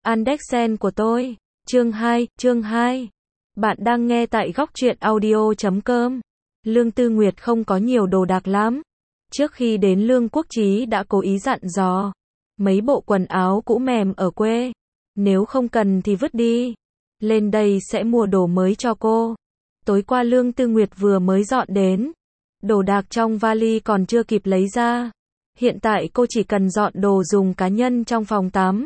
Andersen của tôi. Chương 2. Bạn đang nghe tại góc truyện audio.com. Lương Tư Nguyệt không có nhiều đồ đạc lắm. Trước khi đến Lương Quốc Chí đã cố ý dặn dò. Mấy bộ quần áo cũ mềm ở quê. Nếu không cần thì vứt đi. Lên đây sẽ mua đồ mới cho cô. Tối qua Lương Tư Nguyệt vừa mới dọn đến. Đồ đạc trong vali còn chưa kịp lấy ra. Hiện tại cô chỉ cần dọn đồ dùng cá nhân trong phòng tắm.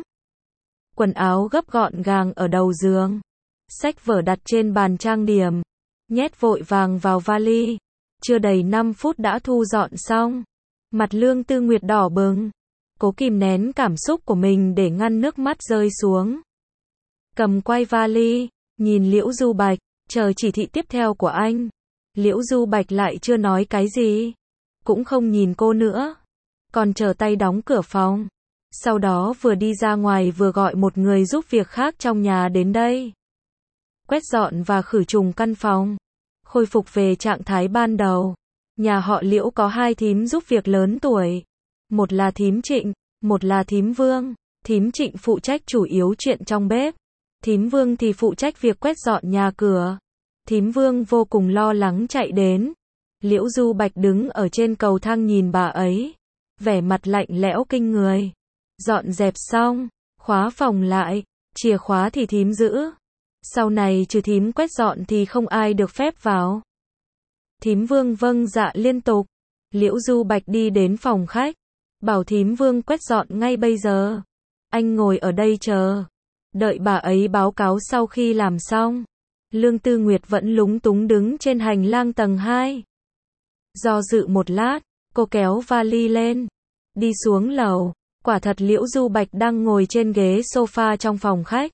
Quần áo gấp gọn gàng ở đầu giường. Sách vở đặt trên bàn trang điểm. Nhét vội vàng vào vali. Chưa đầy 5 phút đã thu dọn xong. Mặt Lương Tư Nguyệt đỏ bừng. Cố kìm nén cảm xúc của mình để ngăn nước mắt rơi xuống. Cầm quay vali, nhìn Liễu Du Bạch, chờ chỉ thị tiếp theo của anh. Liễu Du Bạch lại chưa nói cái gì. Cũng không nhìn cô nữa. Còn chờ tay đóng cửa phòng. Sau đó vừa đi ra ngoài vừa gọi một người giúp việc khác trong nhà đến đây. Quét dọn và khử trùng căn phòng. Khôi phục về trạng thái ban đầu. Nhà họ Liễu có 2 thím giúp việc lớn tuổi. Một là thím Trịnh, một là thím Vương. Thím Trịnh phụ trách chủ yếu chuyện trong bếp. Thím Vương thì phụ trách việc quét dọn nhà cửa. Thím Vương vô cùng lo lắng chạy đến. Liễu Du Bạch đứng ở trên cầu thang nhìn bà ấy. Vẻ mặt lạnh lẽo kinh người. Dọn dẹp xong, khóa phòng lại, chìa khóa thì thím giữ. Sau này trừ thím quét dọn thì không ai được phép vào. Thím Vương vâng dạ liên tục. Liễu Du Bạch đi đến phòng khách. Bảo thím Vương quét dọn ngay bây giờ. Anh ngồi ở đây chờ. Đợi bà ấy báo cáo sau khi làm xong. Lương Tư Nguyệt vẫn lúng túng đứng trên hành lang tầng 2. Do dự một lát, cô kéo vali lên. Đi xuống lầu. Quả thật Liễu Du Bạch đang ngồi trên ghế sofa trong phòng khách.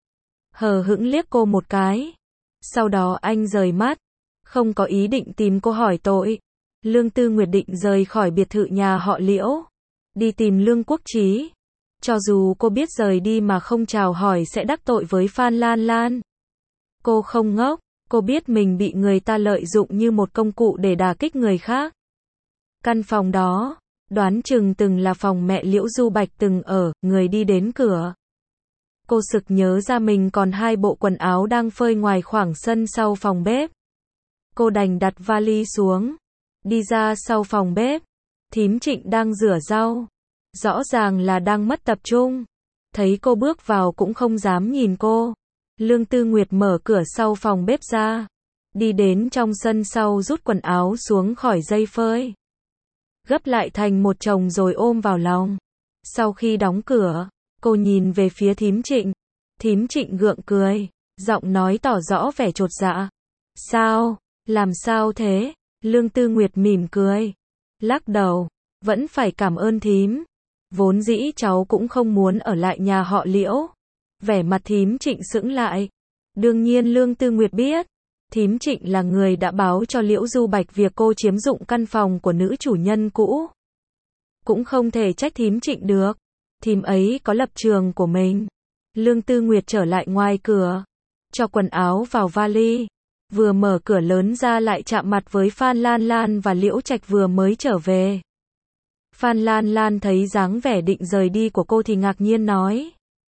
Hờ hững liếc cô một cái. Sau đó anh rời mắt. Không có ý định tìm cô hỏi tội. Lương Tư Nguyệt định rời khỏi biệt thự nhà họ Liễu. Đi tìm Lương Quốc Chí. Cho dù cô biết rời đi mà không chào hỏi sẽ đắc tội với Phan Lan Lan. Cô không ngốc. Cô biết mình bị người ta lợi dụng như một công cụ để đả kích người khác. Căn phòng đó, đoán chừng từng là phòng mẹ Liễu Du Bạch từng ở, người đi đến cửa. Cô sực nhớ ra mình còn 2 bộ quần áo đang phơi ngoài khoảng sân sau phòng bếp. Cô đành đặt vali xuống. Đi ra sau phòng bếp. Thím Trịnh đang rửa rau. Rõ ràng là đang mất tập trung. Thấy cô bước vào cũng không dám nhìn cô. Lương Tư Nguyệt mở cửa sau phòng bếp ra. Đi đến trong sân sau rút quần áo xuống khỏi dây phơi. Gấp lại thành một chồng rồi ôm vào lòng. Sau khi đóng cửa, cô nhìn về phía thím Trịnh. Thím Trịnh gượng cười, giọng nói tỏ rõ vẻ chột dạ. Sao? Làm sao thế? Lương Tư Nguyệt mỉm cười. Lắc đầu, vẫn phải cảm ơn thím. Vốn dĩ cháu cũng không muốn ở lại nhà họ Liễu. Vẻ mặt thím Trịnh sững lại. Đương nhiên Lương Tư Nguyệt biết. Thím Trịnh là người đã báo cho Liễu Du Bạch việc cô chiếm dụng căn phòng của nữ chủ nhân cũ. Cũng không thể trách thím Trịnh được. Thím ấy có lập trường của mình. Lương Tư Nguyệt trở lại ngoài cửa. Cho quần áo vào vali. Vừa mở cửa lớn ra lại chạm mặt với Phan Lan Lan và Liễu Trạch vừa mới trở về. Phan Lan Lan thấy dáng vẻ định rời đi của cô thì ngạc nhiên nói.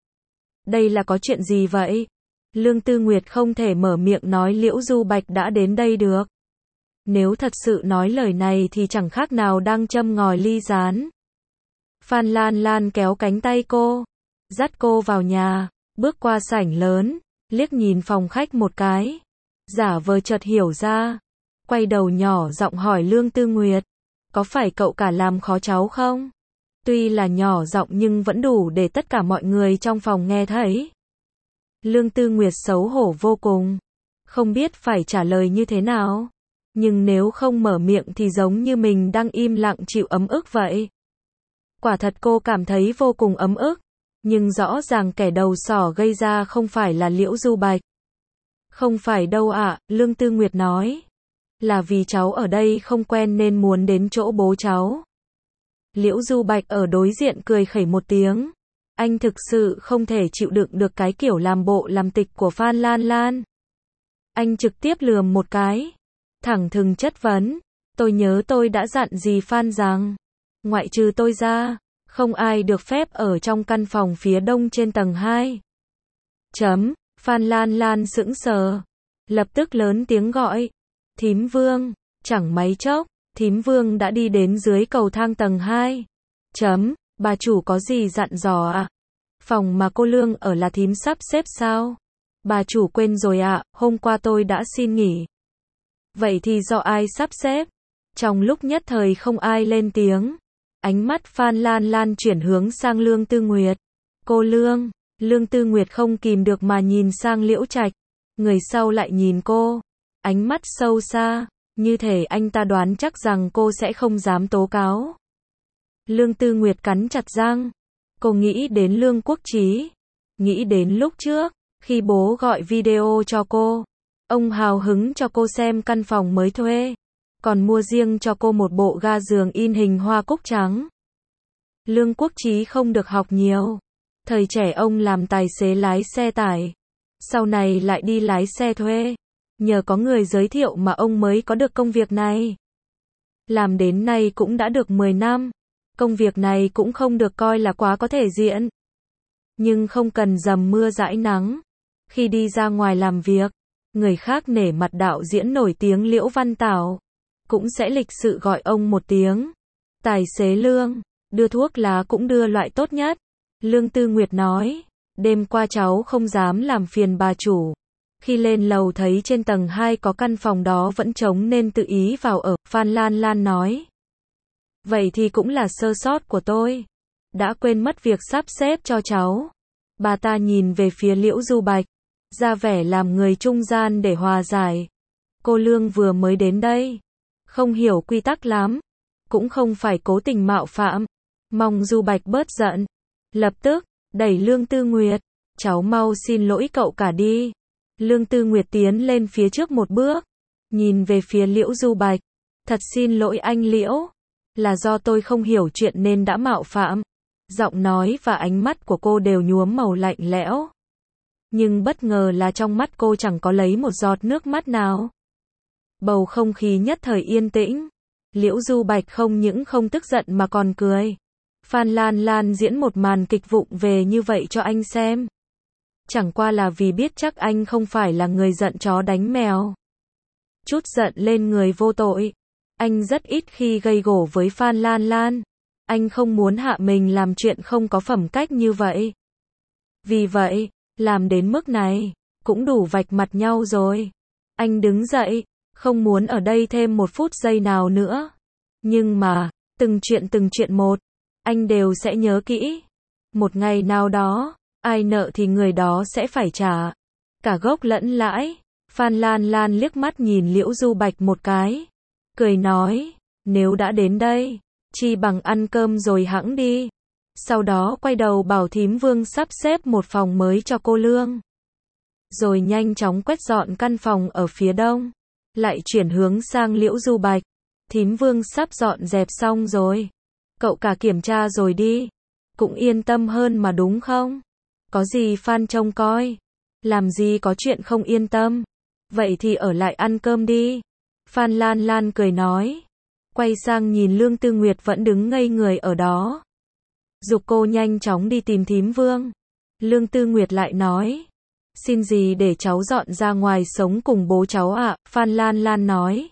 Đây là có chuyện gì vậy? Lương Tư Nguyệt không thể mở miệng nói Liễu Du Bạch đã đến đây được. Nếu thật sự nói lời này thì chẳng khác nào đang châm ngòi ly gián. Phan Lan Lan kéo cánh tay cô, dắt cô vào nhà, bước qua sảnh lớn, liếc nhìn phòng khách một cái. Giả vờ chợt hiểu ra, quay đầu nhỏ giọng hỏi Lương Tư Nguyệt. Có phải cậu cả làm khó cháu không? Tuy là nhỏ giọng nhưng vẫn đủ để tất cả mọi người trong phòng nghe thấy. Lương Tư Nguyệt xấu hổ vô cùng. Không biết phải trả lời như thế nào. Nhưng nếu không mở miệng thì giống như mình đang im lặng chịu ấm ức vậy. Quả thật cô cảm thấy vô cùng ấm ức. Nhưng rõ ràng kẻ đầu sỏ gây ra không phải là Liễu Du Bạch. Không phải đâu ạ, Lương Tư Nguyệt nói. Là vì cháu ở đây không quen nên muốn đến chỗ bố cháu. Liễu Du Bạch ở đối diện cười khẩy một tiếng. Anh thực sự không thể chịu đựng được cái kiểu làm bộ làm tịch của Phan Lan Lan. Anh trực tiếp lườm một cái. Thẳng thừng chất vấn. Tôi nhớ tôi đã dặn gì Phan rằng. Ngoại trừ tôi ra, không ai được phép ở trong căn phòng phía đông trên tầng 2. Phan Lan Lan sững sờ, lập tức lớn tiếng gọi, thím Vương, chẳng mấy chốc, thím Vương đã đi đến dưới cầu thang tầng 2. Bà chủ có gì dặn dò ạ? Phòng mà cô Lương ở là thím sắp xếp sao? Bà chủ quên rồi ạ, hôm qua tôi đã xin nghỉ. Vậy thì do ai sắp xếp? Trong lúc nhất thời không ai lên tiếng, ánh mắt Phan Lan Lan chuyển hướng sang Lương Tư Nguyệt. Cô Lương, Lương Tư Nguyệt không kìm được mà nhìn sang Liễu Trạch, người sau lại nhìn cô, ánh mắt sâu xa, như thể anh ta đoán chắc rằng cô sẽ không dám tố cáo. Lương Tư Nguyệt cắn chặt răng, cô nghĩ đến Lương Quốc Chí, nghĩ đến lúc trước, khi bố gọi video cho cô, ông hào hứng cho cô xem căn phòng mới thuê, còn mua riêng cho cô một bộ ga giường in hình hoa cúc trắng. Lương Quốc Chí không được học nhiều, thời trẻ ông làm tài xế lái xe tải, sau này lại đi lái xe thuê, nhờ có người giới thiệu mà ông mới có được công việc này. Làm đến nay cũng đã được 10 năm, công việc này cũng không được coi là quá có thể diện. Nhưng không cần dầm mưa dãi nắng, khi đi ra ngoài làm việc, người khác nể mặt đạo diễn nổi tiếng Liễu Văn Tảo, cũng sẽ lịch sự gọi ông một tiếng. Tài xế Lương, đưa thuốc lá cũng đưa loại tốt nhất. Lương Tư Nguyệt nói, đêm qua cháu không dám làm phiền bà chủ. Khi lên lầu thấy trên tầng 2 có căn phòng đó vẫn trống nên tự ý vào ở, Phan Lan Lan nói. Vậy thì cũng là sơ sót của tôi. Đã quên mất việc sắp xếp cho cháu. Bà ta nhìn về phía Liễu Du Bạch, ra vẻ làm người trung gian để hòa giải. Cô Lương vừa mới đến đây, không hiểu quy tắc lắm, cũng không phải cố tình mạo phạm. Mong Du Bạch bớt giận. Lập tức, đẩy Lương Tư Nguyệt, cháu mau xin lỗi cậu cả đi. Lương Tư Nguyệt tiến lên phía trước một bước, nhìn về phía Liễu Du Bạch. Thật xin lỗi anh Liễu, là do tôi không hiểu chuyện nên đã mạo phạm. Giọng nói và ánh mắt của cô đều nhuốm màu lạnh lẽo. Nhưng bất ngờ là trong mắt cô chẳng có lấy một giọt nước mắt nào. Bầu không khí nhất thời yên tĩnh. Liễu Du Bạch không những không tức giận mà còn cười. Phan Lan Lan diễn một màn kịch vụng về như vậy cho anh xem. Chẳng qua là vì biết chắc anh không phải là người giận chó đánh mèo. Chút giận lên người vô tội. Anh rất ít khi gây gổ với Phan Lan Lan. Anh không muốn hạ mình làm chuyện không có phẩm cách như vậy. Vì vậy, làm đến mức này, cũng đủ vạch mặt nhau rồi. Anh đứng dậy, không muốn ở đây thêm một phút giây nào nữa. Nhưng mà, từng chuyện một, anh đều sẽ nhớ kỹ. Một ngày nào đó, ai nợ thì người đó sẽ phải trả. Cả gốc lẫn lãi. Phan Lan Lan liếc mắt nhìn Liễu Du Bạch một cái. Cười nói, nếu đã đến đây, chi bằng ăn cơm rồi hẵng đi. Sau đó quay đầu bảo thím Vương sắp xếp một phòng mới cho cô Lương. Rồi nhanh chóng quét dọn căn phòng ở phía đông. Lại chuyển hướng sang Liễu Du Bạch. Thím Vương sắp dọn dẹp xong rồi. Cậu cả kiểm tra rồi đi. Cũng yên tâm hơn mà đúng không? Có gì Phan trông coi. Làm gì có chuyện không yên tâm. Vậy thì ở lại ăn cơm đi. Phan Lan Lan cười nói. Quay sang nhìn Lương Tư Nguyệt vẫn đứng ngây người ở đó. Giục cô nhanh chóng đi tìm thím Vương. Lương Tư Nguyệt lại nói. Xin gì để cháu dọn ra ngoài sống cùng bố cháu ạ. Phan Lan Lan nói.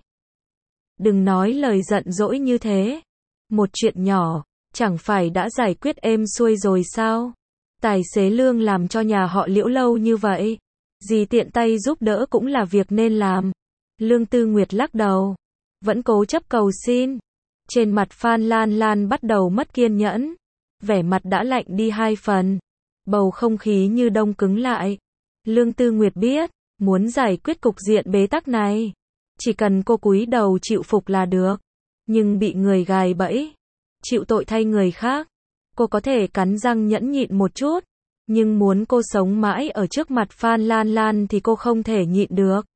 Đừng nói lời giận dỗi như thế. Một chuyện nhỏ, chẳng phải đã giải quyết êm xuôi rồi sao? Tài xế Lương làm cho nhà họ Liễu lâu như vậy. Dì tiện tay giúp đỡ cũng là việc nên làm. Lương Tư Nguyệt lắc đầu. Vẫn cố chấp cầu xin. Trên mặt Phan Lan Lan bắt đầu mất kiên nhẫn. Vẻ mặt đã lạnh đi 2 phần. Bầu không khí như đông cứng lại. Lương Tư Nguyệt biết, muốn giải quyết cục diện bế tắc này, chỉ cần cô cúi đầu chịu phục là được. Nhưng bị người gài bẫy, chịu tội thay người khác, cô có thể cắn răng nhẫn nhịn một chút. Nhưng muốn cô sống mãi ở trước mặt Phan Lan Lan thì cô không thể nhịn được.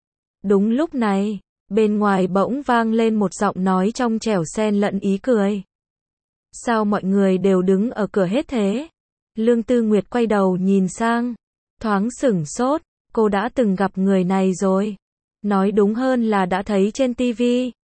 Đúng lúc này, bên ngoài bỗng vang lên một giọng nói trong trẻo xen lẫn ý cười. Sao mọi người đều đứng ở cửa hết thế? Lương Tư Nguyệt quay đầu nhìn sang, thoáng sửng sốt, cô đã từng gặp người này rồi. Nói đúng hơn là đã thấy trên TV.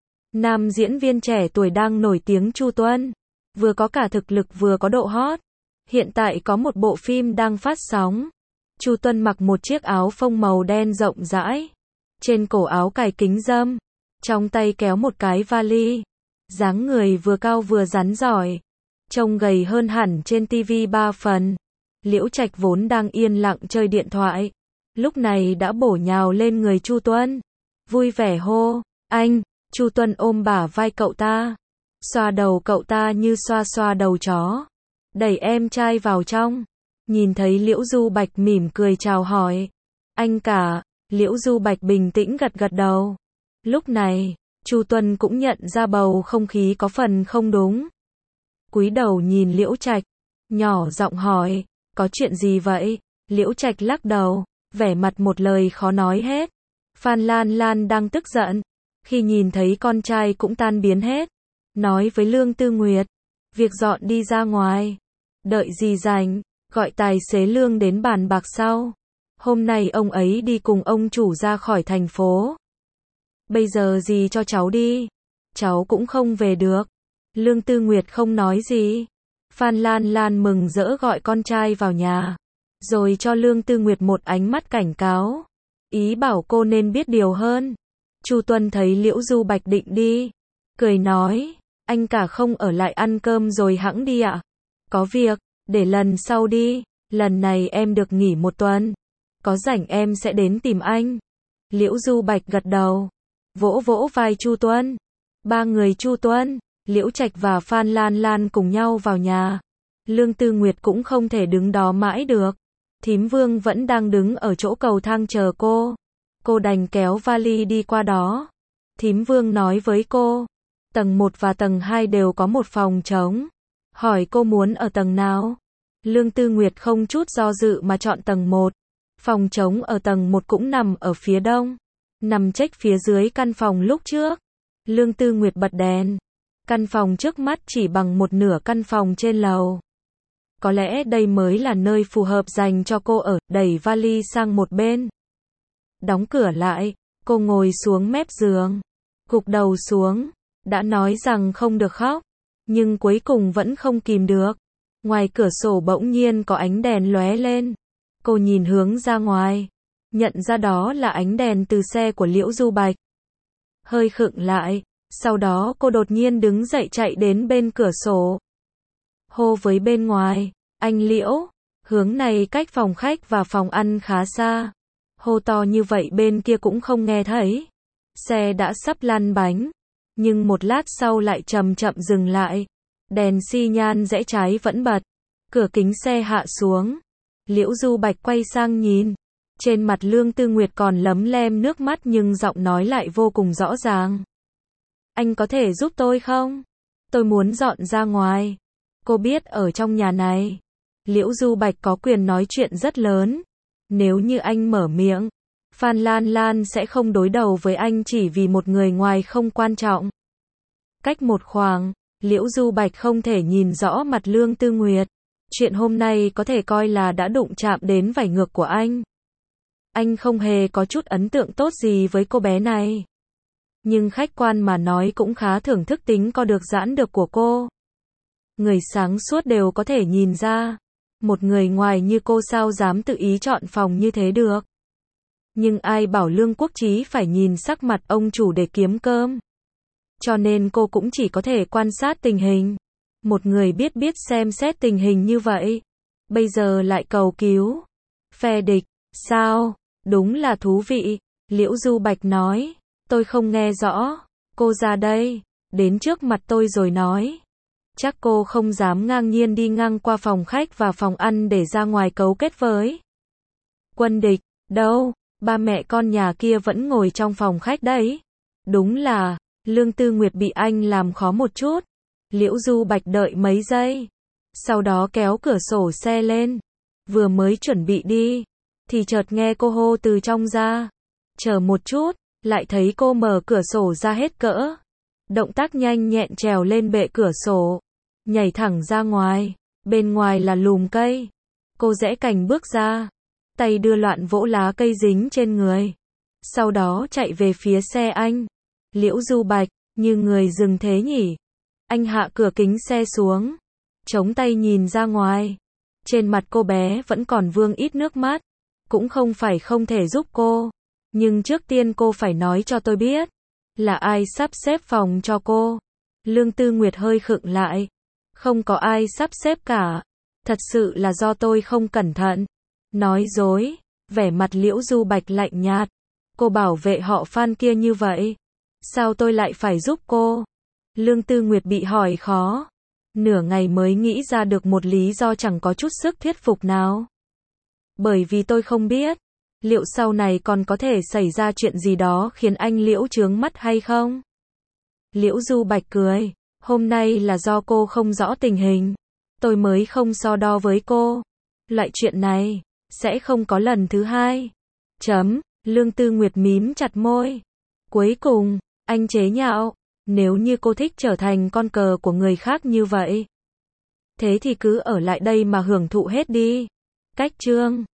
Nam diễn viên trẻ tuổi đang nổi tiếng Chu Tuân, vừa có cả thực lực vừa có độ hot. Hiện tại có một bộ phim đang phát sóng. Chu Tuân mặc một chiếc áo phông màu đen rộng rãi, trên cổ áo cài kính râm, trong tay kéo một cái vali, dáng người vừa cao vừa rắn giỏi, trông gầy hơn hẳn trên tivi 3 phần. Liễu Trạch vốn đang yên lặng chơi điện thoại, lúc này đã bổ nhào lên người Chu Tuân, vui vẻ hô, anh. Chu Tuân ôm bả vai cậu ta, xoa đầu cậu ta như xoa xoa đầu chó, đẩy em trai vào trong. Nhìn thấy Liễu Du Bạch mỉm cười chào hỏi, anh cả. Liễu Du Bạch bình tĩnh gật gật đầu. Lúc này, Chu Tuân cũng nhận ra bầu không khí có phần không đúng. Cúi đầu nhìn Liễu Trạch, nhỏ giọng hỏi, có chuyện gì vậy? Liễu Trạch lắc đầu, vẻ mặt một lời khó nói hết. Phan Lan Lan đang tức giận, khi nhìn thấy con trai cũng tan biến hết, nói với Lương Tư Nguyệt, việc dọn đi ra ngoài, đợi gì rảnh, gọi tài xế Lương đến bàn bạc sau. Hôm nay ông ấy đi cùng ông chủ ra khỏi thành phố. Bây giờ dì cho cháu đi, cháu cũng không về được. Lương Tư Nguyệt không nói gì. Phan Lan Lan mừng rỡ gọi con trai vào nhà, rồi cho Lương Tư Nguyệt một ánh mắt cảnh cáo, ý bảo cô nên biết điều hơn. Chu Tuân thấy Liễu Du Bạch định đi, cười nói, anh cả không ở lại ăn cơm rồi hẵng đi ạ? Có việc, để lần sau đi, lần này em được nghỉ 1 tuần. Có rảnh em sẽ đến tìm anh. Liễu Du Bạch gật đầu, vỗ vỗ vai Chu Tuân. 3 người Chu Tuân, Liễu Trạch và Phan Lan Lan cùng nhau vào nhà. Lương Tư Nguyệt cũng không thể đứng đó mãi được. Thím Vương vẫn đang đứng ở chỗ cầu thang chờ cô. Cô đành kéo vali đi qua đó. Thím Vương nói với cô, tầng 1 và tầng 2 đều có một phòng trống. Hỏi cô muốn ở tầng nào? Lương Tư Nguyệt không chút do dự mà chọn tầng 1. Phòng trống ở tầng 1 cũng nằm ở phía đông, nằm chếch phía dưới căn phòng lúc trước. Lương Tư Nguyệt bật đèn. Căn phòng trước mắt chỉ bằng 1/2 căn phòng trên lầu. Có lẽ đây mới là nơi phù hợp dành cho cô ở, đẩy vali sang một bên. Đóng cửa lại, cô ngồi xuống mép giường, gục đầu xuống, đã nói rằng không được khóc, nhưng cuối cùng vẫn không kìm được. Ngoài cửa sổ bỗng nhiên có ánh đèn lóe lên. Cô nhìn hướng ra ngoài, nhận ra đó là ánh đèn từ xe của Liễu Du Bạch. Hơi khựng lại, sau đó cô đột nhiên đứng dậy chạy đến bên cửa sổ. Hô với bên ngoài, anh Liễu, hướng này cách phòng khách và phòng ăn khá xa. Hô to như vậy bên kia cũng không nghe thấy. Xe đã sắp lăn bánh, nhưng một lát sau lại chậm chậm dừng lại. Đèn xi nhan rẽ trái vẫn bật. Cửa kính xe hạ xuống. Liễu Du Bạch quay sang nhìn. Trên mặt Lương Tư Nguyệt còn lấm lem nước mắt nhưng giọng nói lại vô cùng rõ ràng. Anh có thể giúp tôi không? Tôi muốn dọn ra ngoài. Cô biết ở trong nhà này, Liễu Du Bạch có quyền nói chuyện rất lớn. Nếu như anh mở miệng, Phan Lan Lan sẽ không đối đầu với anh chỉ vì một người ngoài không quan trọng. Cách một khoảng, Liễu Du Bạch không thể nhìn rõ mặt Lương Tư Nguyệt. Chuyện hôm nay có thể coi là đã đụng chạm đến vảy ngược của anh. Anh không hề có chút ấn tượng tốt gì với cô bé này. Nhưng khách quan mà nói cũng khá thưởng thức tính co được giãn được của cô. Người sáng suốt đều có thể nhìn ra. Một người ngoài như cô sao dám tự ý chọn phòng như thế được. Nhưng ai bảo Lương Quốc Chí phải nhìn sắc mặt ông chủ để kiếm cơm. Cho nên cô cũng chỉ có thể quan sát tình hình. Một người biết xem xét tình hình như vậy, bây giờ lại cầu cứu. Phe địch, sao? Đúng là thú vị. Liễu Du Bạch nói, tôi không nghe rõ. Cô ra đây, đến trước mặt tôi rồi nói. Chắc cô không dám ngang nhiên đi ngang qua phòng khách và phòng ăn để ra ngoài cấu kết với quân địch. Đâu, ba mẹ con nhà kia vẫn ngồi trong phòng khách đấy. Đúng là, Lương Tư Nguyệt bị anh làm khó một chút. Liễu Du Bạch đợi mấy giây, sau đó kéo cửa sổ xe lên. Vừa mới chuẩn bị đi, thì chợt nghe cô hô từ trong ra. Chờ một chút, lại thấy cô mở cửa sổ ra hết cỡ. Động tác nhanh nhẹn trèo lên bệ cửa sổ, nhảy thẳng ra ngoài. Bên ngoài là lùm cây. Cô giãy cành bước ra, tay đưa loạn vỗ lá cây dính trên người. Sau đó chạy về phía xe anh. Liễu Du Bạch, như người dừng thế nhỉ? Anh hạ cửa kính xe xuống, chống tay nhìn ra ngoài. Trên mặt cô bé vẫn còn vương ít nước mắt. cũng không phải không thể giúp cô. Nhưng trước tiên cô phải nói cho tôi biết, là ai sắp xếp phòng cho cô. Lương Tư Nguyệt hơi khựng lại. Không có ai sắp xếp cả. Thật sự là do tôi không cẩn thận. Nói dối. Vẻ mặt Liễu Du Bạch lạnh nhạt. Cô bảo vệ họ Phan kia như vậy. Sao tôi lại phải giúp cô? Lương Tư Nguyệt bị hỏi khó. Nửa ngày mới nghĩ ra được một lý do chẳng có chút sức thuyết phục nào. Bởi vì tôi không biết, liệu sau này còn có thể xảy ra chuyện gì đó khiến anh Liễu chướng mắt hay không? Liễu Du Bạch cười. Hôm nay là do cô không rõ tình hình. Tôi mới không so đo với cô. Loại chuyện này sẽ không có lần thứ hai. Lương Tư Nguyệt mím chặt môi. Cuối cùng, anh chế nhạo. Nếu như cô thích trở thành con cờ của người khác như vậy, thế thì cứ ở lại đây mà hưởng thụ hết đi. Cách chương